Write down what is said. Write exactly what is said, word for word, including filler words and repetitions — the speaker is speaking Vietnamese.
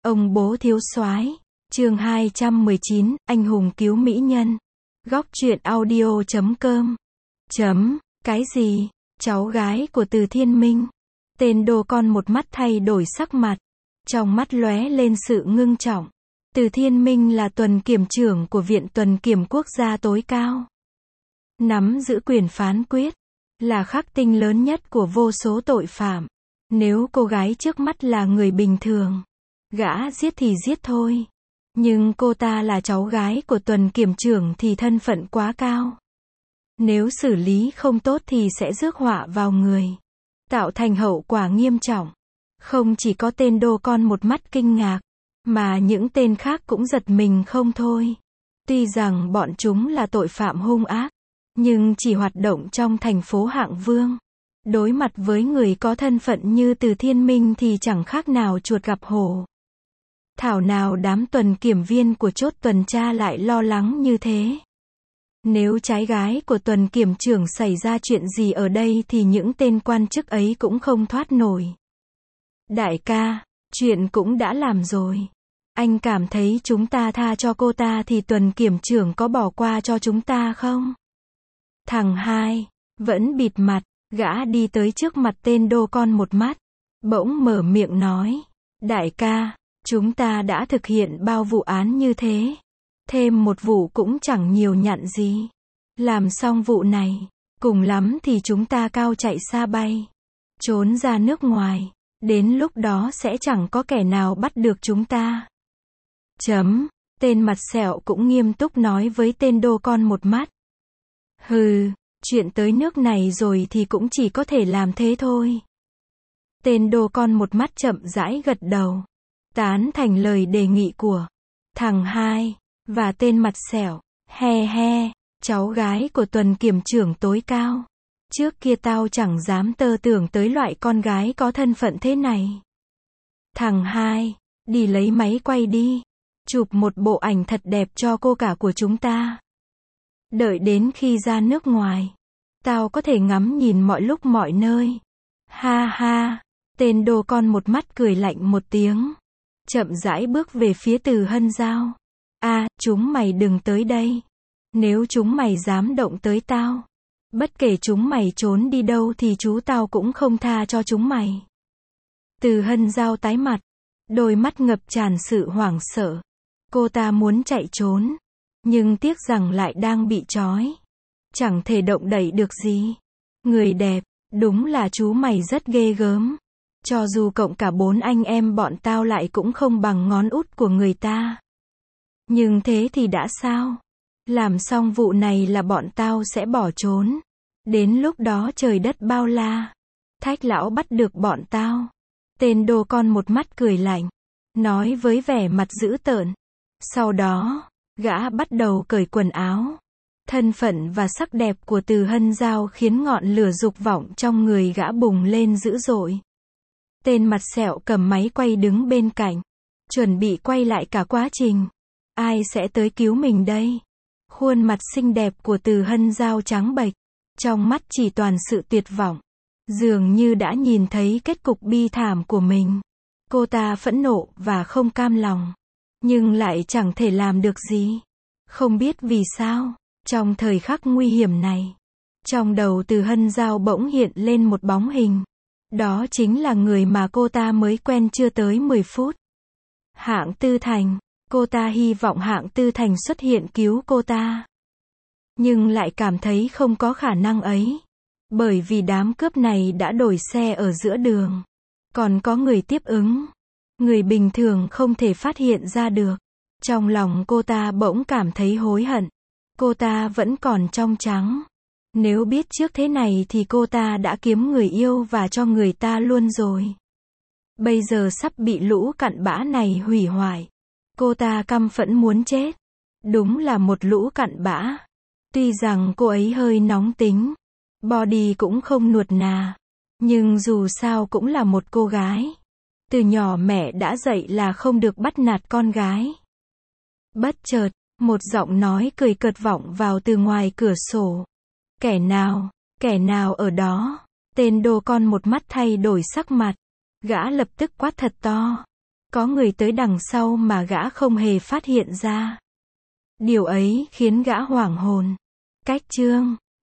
Ông bố thiếu soái. Chương hai trăm mười chín, anh hùng cứu mỹ nhân. Góc truyện audio chấm com. Chấm, cái gì? Cháu gái của Từ Thiên Minh. Tên đô con một mắt thay đổi sắc mặt. Trong mắt lóe lên sự ngưng trọng. Từ Thiên Minh là tuần kiểm trưởng của Viện Tuần Kiểm Quốc gia tối cao. Nắm giữ quyền phán quyết. Là khắc tinh lớn nhất của vô số tội phạm. Nếu cô gái trước mắt là người bình thường, gã giết thì giết thôi. Nhưng cô ta là cháu gái của tuần kiểm trưởng thì thân phận quá cao. Nếu xử lý không tốt thì sẽ rước họa vào người, tạo thành hậu quả nghiêm trọng. Không chỉ có tên đô con một mắt kinh ngạc, mà những tên khác cũng giật mình không thôi. Tuy rằng bọn chúng là tội phạm hung ác, nhưng chỉ hoạt động trong thành phố Hạng Vương. Đối mặt với người có thân phận như Từ Thiên Minh thì chẳng khác nào chuột gặp hổ. Thảo nào đám tuần kiểm viên của chốt tuần tra lại lo lắng như thế. Nếu trái gái của tuần kiểm trưởng xảy ra chuyện gì ở đây thì những tên quan chức ấy cũng không thoát nổi. Đại ca, chuyện cũng đã làm rồi. Anh cảm thấy chúng ta tha cho cô ta thì tuần kiểm trưởng có bỏ qua cho chúng ta không? Thằng hai, vẫn bịt mặt, gã đi tới trước mặt tên đô con một mắt. Bỗng mở miệng nói. Đại ca, chúng ta đã thực hiện bao vụ án như thế. Thêm một vụ cũng chẳng nhiều nhặn gì. Làm xong vụ này, cùng lắm thì chúng ta cao chạy xa bay. Trốn ra nước ngoài. Đến lúc đó sẽ chẳng có kẻ nào bắt được chúng ta. Chấm, tên mặt sẹo cũng nghiêm túc nói với tên đô con một mắt. Hừ, chuyện tới nước này rồi thì cũng chỉ có thể làm thế thôi. Tên đô con một mắt chậm rãi gật đầu. Tán thành lời đề nghị của thằng hai, và tên mặt sẹo. He he, cháu gái của tuần kiểm trưởng tối cao. Trước kia tao chẳng dám tơ tưởng tới loại con gái có thân phận thế này. Thằng hai, đi lấy máy quay đi. Chụp một bộ ảnh thật đẹp cho cô cả của chúng ta. Đợi đến khi ra nước ngoài, tao có thể ngắm nhìn mọi lúc mọi nơi. Ha ha, tên đô con một mắt cười lạnh một tiếng. Chậm rãi bước về phía Từ Hân Giao. À, chúng mày đừng tới đây. Nếu chúng mày dám động tới tao, bất kể chúng mày trốn đi đâu thì chú tao cũng không tha cho chúng mày. Từ Hân Giao tái mặt, đôi mắt ngập tràn sự hoảng sợ. Cô ta muốn chạy trốn, nhưng tiếc rằng lại đang bị trói. Chẳng thể động đậy được gì. Người đẹp, đúng là chú mày rất ghê gớm. Cho dù cộng cả bốn anh em bọn tao lại cũng không bằng ngón út của người ta. Nhưng thế thì đã sao? Làm xong vụ này là bọn tao sẽ bỏ trốn. Đến lúc đó trời đất bao la. Thách lão bắt được bọn tao. Tên đô con một mắt cười lạnh, nói với vẻ mặt dữ tợn. Sau đó, gã bắt đầu cởi quần áo. Thân phận và sắc đẹp của Từ Hân Giao khiến ngọn lửa dục vọng trong người gã bùng lên dữ dội. Tên mặt sẹo cầm máy quay đứng bên cạnh, chuẩn bị quay lại cả quá trình. Ai sẽ tới cứu mình đây? Khuôn mặt xinh đẹp của Từ Hân Giao trắng bệch, trong mắt chỉ toàn sự tuyệt vọng. Dường như đã nhìn thấy kết cục bi thảm của mình. Cô ta phẫn nộ và không cam lòng, nhưng lại chẳng thể làm được gì. Không biết vì sao, trong thời khắc nguy hiểm này, trong đầu Từ Hân Giao bỗng hiện lên một bóng hình. Đó chính là người mà cô ta mới quen chưa tới mười phút. Hạng Tư Thành. Cô ta hy vọng Hạng Tư Thành xuất hiện cứu cô ta. Nhưng lại cảm thấy không có khả năng ấy. Bởi vì đám cướp này đã đổi xe ở giữa đường. Còn có người tiếp ứng. Người bình thường không thể phát hiện ra được. Trong lòng cô ta bỗng cảm thấy hối hận. Cô ta vẫn còn trong trắng. Nếu biết trước thế này thì cô ta đã kiếm người yêu và cho người ta luôn rồi. Bây giờ sắp bị lũ cặn bã này hủy hoại. Cô ta căm phẫn muốn chết. Đúng là một lũ cặn bã. Tuy rằng cô ấy hơi nóng tính, body cũng không nuột nà, nhưng dù sao cũng là một cô gái. Từ nhỏ mẹ đã dạy là không được bắt nạt con gái. Bất chợt, một giọng nói cười cợt vọng vào từ ngoài cửa sổ. Kẻ nào, kẻ nào ở đó? Tên đô con một mắt thay đổi sắc mặt. Gã lập tức quát thật to. Có người tới đằng sau mà gã không hề phát hiện ra. Điều ấy khiến gã hoảng hồn. Cách chương